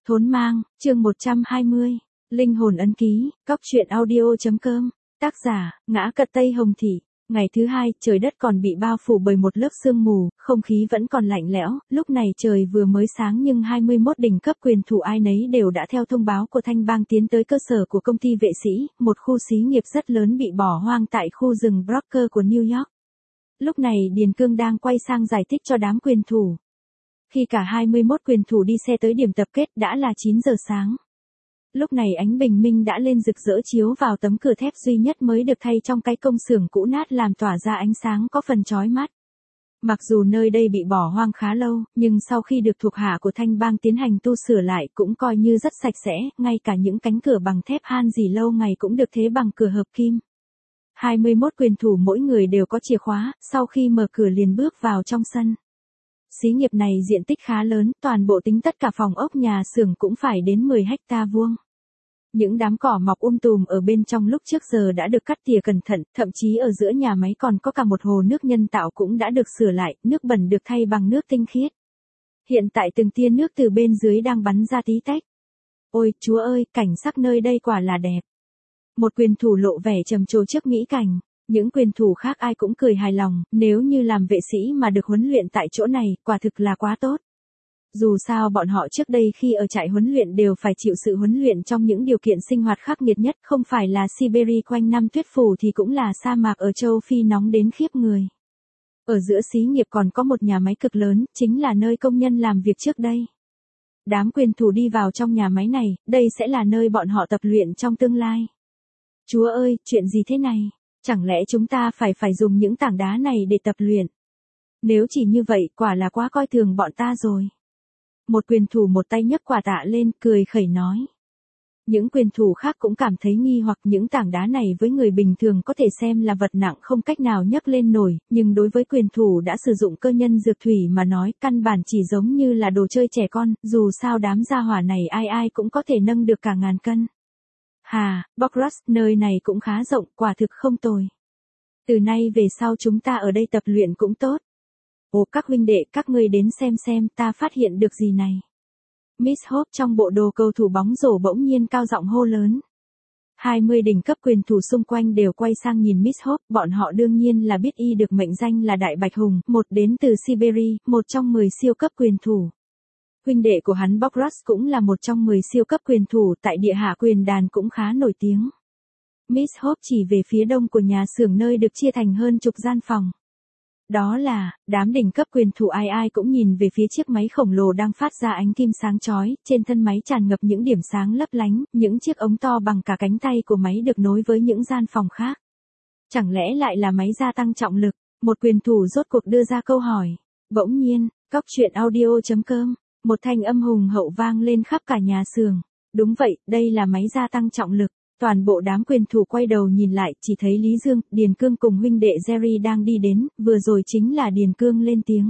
Thốn mang, chương 120, Linh hồn ấn ký, cóc truyện audio.com, tác giả, Ngã Cật Tây Hồng Thị. Ngày thứ hai, trời đất còn bị bao phủ bởi một lớp sương mù, không khí vẫn còn lạnh lẽo, lúc này trời vừa mới sáng nhưng 21 đỉnh cấp quyền thủ ai nấy đều đã theo thông báo của Thanh Bang tiến tới cơ sở của công ty vệ sĩ, một khu xí nghiệp rất lớn bị bỏ hoang tại khu rừng Broker của New York. Lúc này Điền Cương đang quay sang giải thích cho đám quyền thủ. Khi cả 21 quyền thủ đi xe tới điểm tập kết đã là 9 giờ sáng. Lúc này ánh bình minh đã lên rực rỡ chiếu vào tấm cửa thép duy nhất mới được thay trong cái công xưởng cũ nát làm tỏa ra ánh sáng có phần chói mắt. Mặc dù nơi đây bị bỏ hoang khá lâu, nhưng sau khi được thuộc hạ của Thanh Bang tiến hành tu sửa lại cũng coi như rất sạch sẽ, ngay cả những cánh cửa bằng thép han gì lâu ngày cũng được thế bằng cửa hợp kim. 21 quyền thủ mỗi người đều có chìa khóa, sau khi mở cửa liền bước vào trong sân. Xí nghiệp này diện tích khá lớn, toàn bộ tính tất cả phòng ốc nhà xưởng cũng phải đến 10 hecta vuông. Những đám cỏ mọc tùm ở bên trong lúc trước giờ đã được cắt tỉa cẩn thận, thậm chí ở giữa nhà máy còn có cả một hồ nước nhân tạo cũng đã được sửa lại, nước bẩn được thay bằng nước tinh khiết. Hiện tại từng tia nước từ bên dưới đang bắn ra tí tách. Ôi, Chúa ơi, cảnh sắc nơi đây quả là đẹp. Một quyền thủ lộ vẻ trầm trồ trước mỹ cảnh. Những quyền thủ khác ai cũng cười hài lòng, nếu như làm vệ sĩ mà được huấn luyện tại chỗ này, quả thực là quá tốt. Dù sao bọn họ trước đây khi ở trại huấn luyện đều phải chịu sự huấn luyện trong những điều kiện sinh hoạt khắc nghiệt nhất, không phải là Siberia quanh năm tuyết phủ thì cũng là sa mạc ở châu Phi nóng đến khiếp người. Ở giữa xí nghiệp còn có một nhà máy cực lớn, chính là nơi công nhân làm việc trước đây. Đám quyền thủ đi vào trong nhà máy này, đây sẽ là nơi bọn họ tập luyện trong tương lai. Chúa ơi, chuyện gì thế này? Chẳng lẽ chúng ta phải dùng những tảng đá này để tập luyện? Nếu chỉ như vậy, quả là quá coi thường bọn ta rồi. Một quyền thủ một tay nhấc quả tạ lên, cười khẩy nói. Những quyền thủ khác cũng cảm thấy nghi hoặc những tảng đá này với người bình thường có thể xem là vật nặng không cách nào nhấc lên nổi, nhưng đối với quyền thủ đã sử dụng cơ nhân dược thủy mà nói căn bản chỉ giống như là đồ chơi trẻ con, dù sao đám gia hỏa này ai cũng có thể nâng được cả ngàn cân. Hà, Bockrus, nơi này cũng khá rộng, quả thực không tồi. Từ nay về sau chúng ta ở đây tập luyện cũng tốt. Ồ các huynh đệ, các ngươi đến xem ta phát hiện được gì này. Miss Hope trong bộ đồ cầu thủ bóng rổ bỗng nhiên cao giọng hô lớn. 20 đỉnh cấp quyền thủ xung quanh đều quay sang nhìn Miss Hope, bọn họ đương nhiên là biết y được mệnh danh là Đại Bạch Hùng, một đến từ Siberia, một trong 10 siêu cấp quyền thủ. Huynh đệ của hắn Bockrus cũng là một trong 10 siêu cấp quyền thủ tại địa hạ quyền đàn cũng khá nổi tiếng. Miss Hope chỉ về phía đông của nhà xưởng nơi được chia thành hơn chục gian phòng. Đó là, đám đỉnh cấp quyền thủ ai cũng nhìn về phía chiếc máy khổng lồ đang phát ra ánh kim sáng chói, trên thân máy tràn ngập những điểm sáng lấp lánh, những chiếc ống to bằng cả cánh tay của máy được nối với những gian phòng khác. Chẳng lẽ lại là máy gia tăng trọng lực? Một quyền thủ rốt cuộc đưa ra câu hỏi. Bỗng nhiên, cóc truyện audio.com, một thanh âm hùng hậu vang lên khắp cả nhà xưởng. Đúng vậy, đây là máy gia tăng trọng lực. Toàn bộ đám quyền thủ quay đầu nhìn lại, chỉ thấy Lý Dương, Điền Cương cùng huynh đệ Jerry đang đi đến, vừa rồi chính là Điền Cương lên tiếng.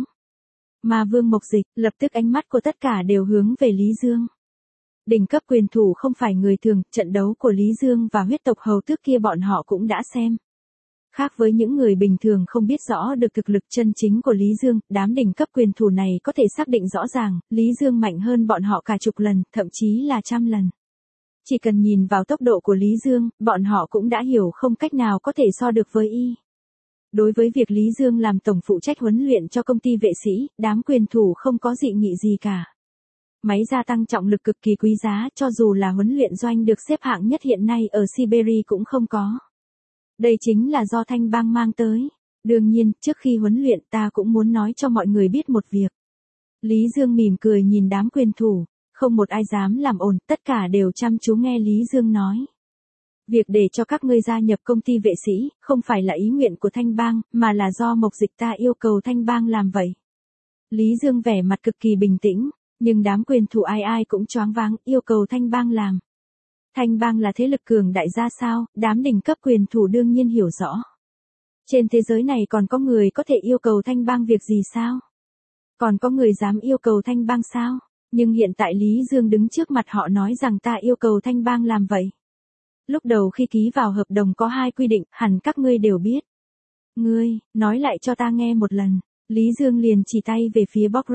Mà Vương Mộc Dịch, lập tức ánh mắt của tất cả đều hướng về Lý Dương. Đỉnh cấp quyền thủ không phải người thường, trận đấu của Lý Dương và huyết tộc hầu tước kia bọn họ cũng đã xem. Khác với những người bình thường không biết rõ được thực lực chân chính của Lý Dương, đám đỉnh cấp quyền thủ này có thể xác định rõ ràng, Lý Dương mạnh hơn bọn họ cả chục lần, thậm chí là trăm lần. Chỉ cần nhìn vào tốc độ của Lý Dương, bọn họ cũng đã hiểu không cách nào có thể so được với y. Đối với việc Lý Dương làm tổng phụ trách huấn luyện cho công ty vệ sĩ, đám quyền thủ không có dị nghị gì cả. Máy gia tăng trọng lực cực kỳ quý giá, cho dù là huấn luyện doanh được xếp hạng nhất hiện nay ở Siberia cũng không có. Đây chính là do Thanh Bang mang tới. Đương nhiên, trước khi huấn luyện ta cũng muốn nói cho mọi người biết một việc. Lý Dương mỉm cười nhìn đám quyền thủ. Không một ai dám làm ồn, tất cả đều chăm chú nghe Lý Dương nói. Việc để cho các ngươi gia nhập công ty vệ sĩ, không phải là ý nguyện của Thanh Bang, mà là do Mộc Dịch ta yêu cầu Thanh Bang làm vậy. Lý Dương vẻ mặt cực kỳ bình tĩnh, nhưng đám quyền thủ ai cũng choáng váng, yêu cầu Thanh Bang làm. Thanh Bang là thế lực cường đại ra sao, đám đỉnh cấp quyền thủ đương nhiên hiểu rõ. Trên thế giới này còn có người có thể yêu cầu Thanh Bang việc gì sao? Còn có người dám yêu cầu Thanh Bang sao? Nhưng hiện tại Lý Dương đứng trước mặt họ nói rằng ta yêu cầu Thanh Bang làm vậy. Lúc đầu khi ký vào hợp đồng có 2 quy định, hẳn các ngươi đều biết. Ngươi, nói lại cho ta nghe một lần. Lý Dương liền chỉ tay về phía Bockrus.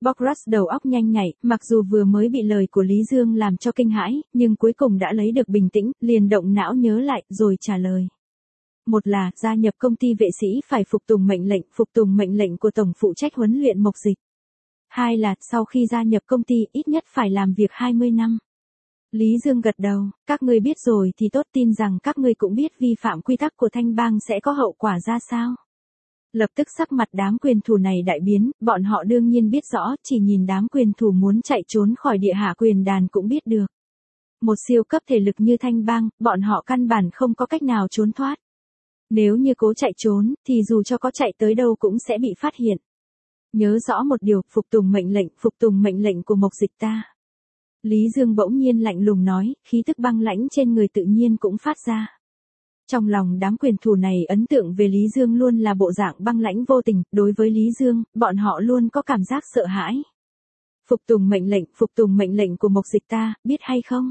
Bograt đầu óc nhanh nhạy, mặc dù vừa mới bị lời của Lý Dương làm cho kinh hãi, nhưng cuối cùng đã lấy được bình tĩnh, liền động não nhớ lại, rồi trả lời. Một là, gia nhập công ty vệ sĩ phải phục tùng mệnh lệnh của tổng phụ trách huấn luyện mộc dịch. Hai là, sau khi gia nhập công ty ít nhất phải làm việc 20 năm. Lý Dương gật đầu, các ngươi biết rồi thì tốt, tin rằng các ngươi cũng biết vi phạm quy tắc của Thanh Bang sẽ có hậu quả ra sao. Lập tức sắc mặt đám quyền thủ này đại biến, bọn họ đương nhiên biết rõ, chỉ nhìn đám quyền thủ muốn chạy trốn khỏi địa hạ quyền đàn cũng biết được. Một siêu cấp thể lực như Thanh Bang, bọn họ căn bản không có cách nào trốn thoát. Nếu như cố chạy trốn, thì dù cho có chạy tới đâu cũng sẽ bị phát hiện. Nhớ rõ một điều, phục tùng mệnh lệnh của mộc dịch ta. Lý Dương bỗng nhiên lạnh lùng nói, khí tức băng lãnh trên người tự nhiên cũng phát ra. Trong lòng đám quyền thủ này ấn tượng về Lý Dương luôn là bộ dạng băng lãnh vô tình, đối với Lý Dương, bọn họ luôn có cảm giác sợ hãi. Phục tùng mệnh lệnh của mộc dịch ta, biết hay không?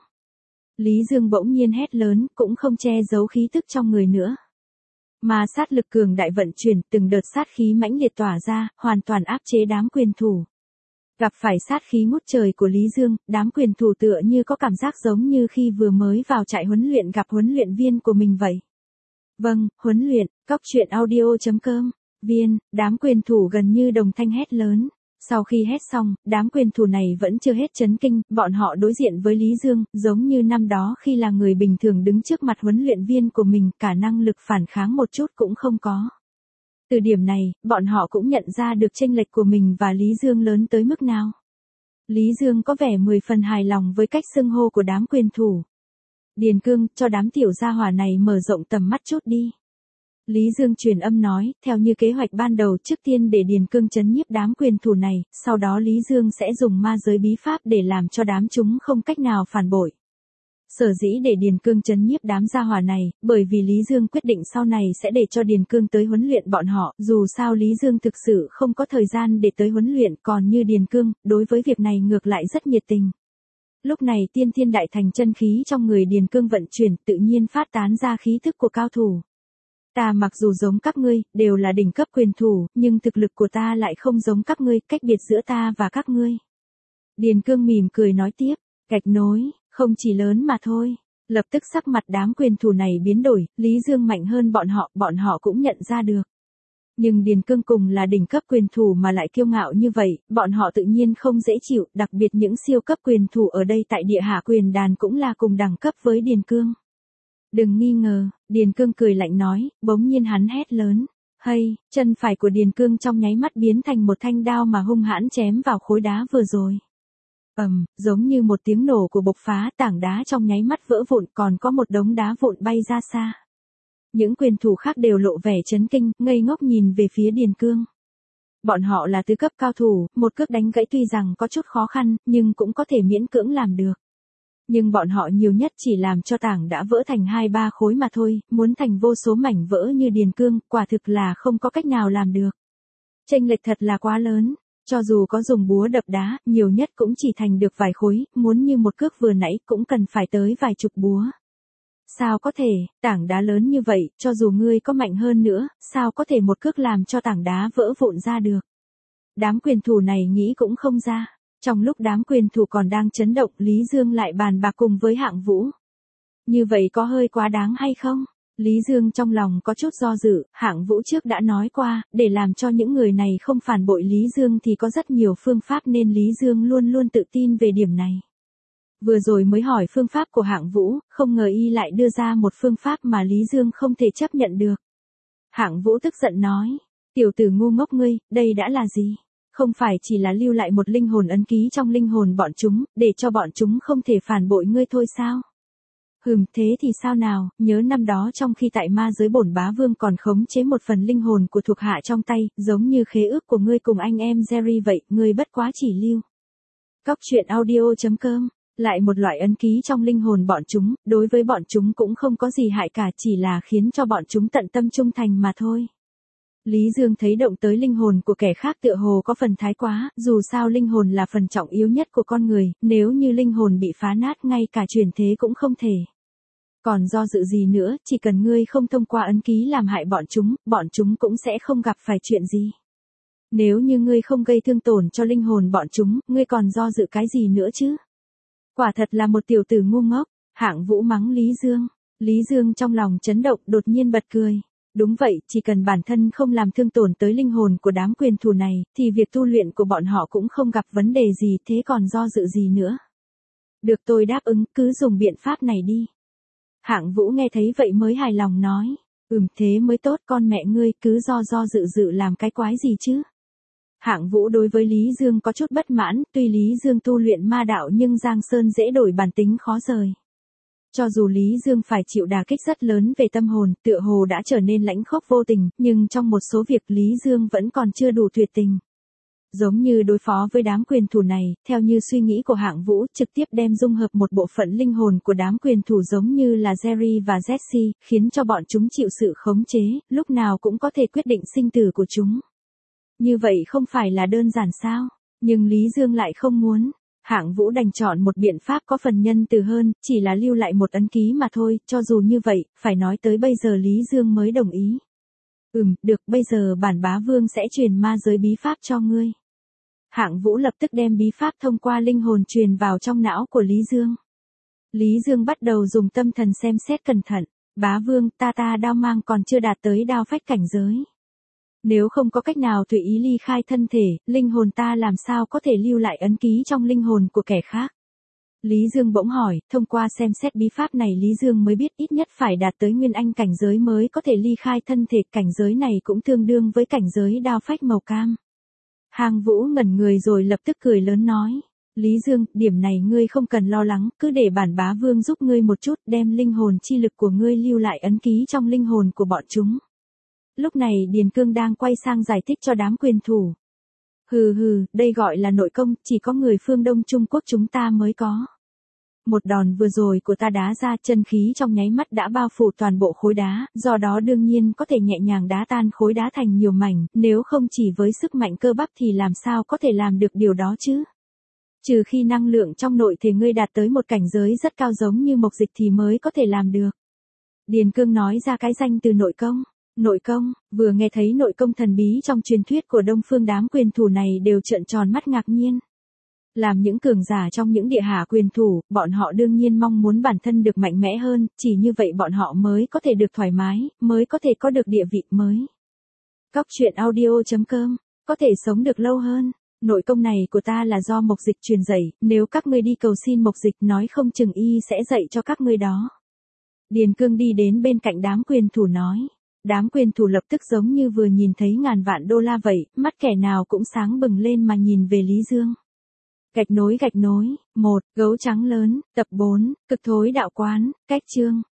Lý Dương bỗng nhiên hét lớn, cũng không che giấu khí tức trong người nữa. Mà sát lực cường đại vận chuyển, từng đợt sát khí mãnh liệt tỏa ra, hoàn toàn áp chế đám quyền thủ. Gặp phải sát khí ngút trời của Lý Dương, đám quyền thủ tựa như có cảm giác giống như khi vừa mới vào trại huấn luyện gặp huấn luyện viên của mình vậy. Vâng, huấn luyện, coptruyện.audio.com, đám quyền thủ gần như đồng thanh hét lớn. Sau khi hét xong, đám quyền thủ này vẫn chưa hết chấn kinh, bọn họ đối diện với Lý Dương, giống như năm đó khi là người bình thường đứng trước mặt huấn luyện viên của mình, cả năng lực phản kháng một chút cũng không có. Từ điểm này, bọn họ cũng nhận ra được chênh lệch của mình và Lý Dương lớn tới mức nào. Lý Dương có vẻ 10 phần hài lòng với cách xưng hô của đám quyền thủ. Điền Cương, cho đám tiểu gia hỏa này mở rộng tầm mắt chút đi. Lý Dương truyền âm nói, theo như kế hoạch ban đầu, trước tiên để Điền Cương trấn nhiếp đám quyền thủ này, sau đó Lý Dương sẽ dùng ma giới bí pháp để làm cho đám chúng không cách nào phản bội. Sở dĩ để Điền Cương trấn nhiếp đám gia hỏa này, bởi vì Lý Dương quyết định sau này sẽ để cho Điền Cương tới huấn luyện bọn họ, dù sao Lý Dương thực sự không có thời gian để tới huấn luyện, còn như Điền Cương, đối với việc này ngược lại rất nhiệt tình. Lúc này tiên thiên đại thành chân khí trong người Điền Cương vận chuyển, tự nhiên phát tán ra khí thức của cao thủ. Ta mặc dù giống các ngươi, đều là đỉnh cấp quyền thủ, nhưng thực lực của ta lại không giống các ngươi, cách biệt giữa ta và các ngươi. Điền Cương mỉm cười nói tiếp, gạch nối, không chỉ lớn mà thôi. Lập tức sắc mặt đám quyền thủ này biến đổi, Lý Dương mạnh hơn bọn họ cũng nhận ra được. Nhưng Điền Cương cùng là đỉnh cấp quyền thủ mà lại kiêu ngạo như vậy, bọn họ tự nhiên không dễ chịu, đặc biệt những siêu cấp quyền thủ ở đây tại địa hạ quyền đàn cũng là cùng đẳng cấp với Điền Cương. Đừng nghi ngờ, Điền Cương cười lạnh nói, bỗng nhiên hắn hét lớn. Hay, chân phải của Điền Cương trong nháy mắt biến thành một thanh đao mà hung hãn chém vào khối đá vừa rồi. Giống như một tiếng nổ của bộc phá, tảng đá trong nháy mắt vỡ vụn, còn có một đống đá vụn bay ra xa. Những quyền thủ khác đều lộ vẻ chấn kinh, ngây ngốc nhìn về phía Điền Cương. Bọn họ là tứ cấp cao thủ, một cước đánh gãy tuy rằng có chút khó khăn, nhưng cũng có thể miễn cưỡng làm được. Nhưng bọn họ nhiều nhất chỉ làm cho tảng đã vỡ thành 2-3 khối mà thôi, muốn thành vô số mảnh vỡ như Điền Cương, quả thực là không có cách nào làm được. Chênh lệch thật là quá lớn, cho dù có dùng búa đập đá, nhiều nhất cũng chỉ thành được vài khối, muốn như một cước vừa nãy cũng cần phải tới vài chục búa. Sao có thể, tảng đá lớn như vậy, cho dù ngươi có mạnh hơn nữa, sao có thể một cước làm cho tảng đá vỡ vụn ra được. Đám quyền thủ này nghĩ cũng không ra. Trong lúc đám quyền thủ còn đang chấn động, Lý Dương lại bàn bạc cùng với Hạng Vũ. Như vậy có hơi quá đáng hay không? Lý Dương trong lòng có chút do dự, Hạng Vũ trước đã nói qua, để làm cho những người này không phản bội Lý Dương thì có rất nhiều phương pháp nên Lý Dương luôn luôn tự tin về điểm này. Vừa rồi mới hỏi phương pháp của Hạng Vũ, không ngờ y lại đưa ra một phương pháp mà Lý Dương không thể chấp nhận được. Hạng Vũ tức giận nói, tiểu tử ngu ngốc ngươi, đây đã là gì? Không phải chỉ là lưu lại một linh hồn ấn ký trong linh hồn bọn chúng, để cho bọn chúng không thể phản bội ngươi thôi sao? Thế thì sao nào, nhớ năm đó trong khi tại ma giới bổn bá vương còn khống chế một phần linh hồn của thuộc hạ trong tay, giống như khế ước của ngươi cùng anh em Jerry vậy, ngươi bất quá chỉ lưu. Coptruyện.audio.com, lại một loại ấn ký trong linh hồn bọn chúng, đối với bọn chúng cũng không có gì hại cả, chỉ là khiến cho bọn chúng tận tâm trung thành mà thôi. Lý Dương thấy động tới linh hồn của kẻ khác tựa hồ có phần thái quá, dù sao linh hồn là phần trọng yếu nhất của con người, nếu như linh hồn bị phá nát ngay cả chuyển thế cũng không thể. Còn do dự gì nữa, chỉ cần ngươi không thông qua ấn ký làm hại bọn chúng cũng sẽ không gặp phải chuyện gì. Nếu như ngươi không gây thương tổn cho linh hồn bọn chúng, ngươi còn do dự cái gì nữa chứ? Quả thật là một tiểu tử ngu ngốc, Hạng Vũ mắng Lý Dương. Lý Dương trong lòng chấn động đột nhiên bật cười. Đúng vậy, chỉ cần bản thân không làm thương tổn tới linh hồn của đám quyền thù này, thì việc tu luyện của bọn họ cũng không gặp vấn đề gì, thế còn do dự gì nữa. Được, tôi đáp ứng, cứ dùng biện pháp này đi. Hạng Vũ nghe thấy vậy mới hài lòng nói. Thế mới tốt, con mẹ ngươi cứ do dự làm cái quái gì chứ. Hạng Vũ đối với Lý Dương có chút bất mãn, tuy Lý Dương tu luyện ma đạo nhưng Giang Sơn dễ đổi bản tính khó rời. Cho dù Lý Dương phải chịu đả kích rất lớn về tâm hồn, tựa hồ đã trở nên lãnh khốc vô tình, nhưng trong một số việc Lý Dương vẫn còn chưa đủ tuyệt tình. Giống như đối phó với đám quyền thủ này, theo như suy nghĩ của Hạng Vũ, trực tiếp đem dung hợp một bộ phận linh hồn của đám quyền thủ giống như là Jerry và Jesse, khiến cho bọn chúng chịu sự khống chế, lúc nào cũng có thể quyết định sinh tử của chúng. Như vậy không phải là đơn giản sao? Nhưng Lý Dương lại không muốn. Hạng Vũ đành chọn một biện pháp có phần nhân từ hơn, chỉ là lưu lại một ấn ký mà thôi, cho dù như vậy, phải nói tới bây giờ Lý Dương mới đồng ý. Được, bây giờ bản bá vương sẽ truyền ma giới bí pháp cho ngươi. Hạng Vũ lập tức đem bí pháp thông qua linh hồn truyền vào trong não của Lý Dương. Lý Dương bắt đầu dùng tâm thần xem xét cẩn thận. Bá vương, ta đao mang còn chưa đạt tới đao phách cảnh giới. Nếu không có cách nào tùy ý ly khai thân thể, linh hồn ta làm sao có thể lưu lại ấn ký trong linh hồn của kẻ khác? Lý Dương bỗng hỏi, thông qua xem xét bí pháp này Lý Dương mới biết ít nhất phải đạt tới nguyên anh cảnh giới mới có thể ly khai thân thể, cảnh giới này cũng tương đương với cảnh giới đao phách màu cam. Hạng Vũ ngẩn người rồi lập tức cười lớn nói, Lý Dương, điểm này ngươi không cần lo lắng, cứ để bản bá vương giúp ngươi một chút, đem linh hồn chi lực của ngươi lưu lại ấn ký trong linh hồn của bọn chúng. Lúc này Điền Cương đang quay sang giải thích cho đám quyền thủ. Đây gọi là nội công, chỉ có người phương Đông Trung Quốc chúng ta mới có. Một đòn vừa rồi của ta đá ra, chân khí trong nháy mắt đã bao phủ toàn bộ khối đá, do đó đương nhiên có thể nhẹ nhàng đá tan khối đá thành nhiều mảnh, nếu không chỉ với sức mạnh cơ bắp thì làm sao có thể làm được điều đó chứ? Trừ khi năng lượng trong nội thể ngươi đạt tới một cảnh giới rất cao giống như Mộc Dịch thì mới có thể làm được. Điền Cương nói ra cái danh từ nội công. Nội công, vừa nghe thấy nội công thần bí trong truyền thuyết của Đông phương đám quyền thủ này đều trợn tròn mắt ngạc nhiên. Làm những cường giả trong những địa hạ quyền thủ, bọn họ đương nhiên mong muốn bản thân được mạnh mẽ hơn, chỉ như vậy bọn họ mới có thể được thoải mái, mới có thể có được địa vị mới. Coctruyện.audio.com, có thể sống được lâu hơn. Nội công này của ta là do Mộc Dịch truyền dạy, nếu các ngươi đi cầu xin Mộc Dịch nói không chừng y sẽ dạy cho các ngươi đó. Điền Cương đi đến bên cạnh đám quyền thủ nói. Đám quyền thủ lập tức giống như vừa nhìn thấy ngàn vạn đô la vậy, mắt kẻ nào cũng sáng bừng lên mà nhìn về Lý Dương. Gạch nối, 1, gấu trắng lớn, tập 4, cực thối đạo quán, cách chương.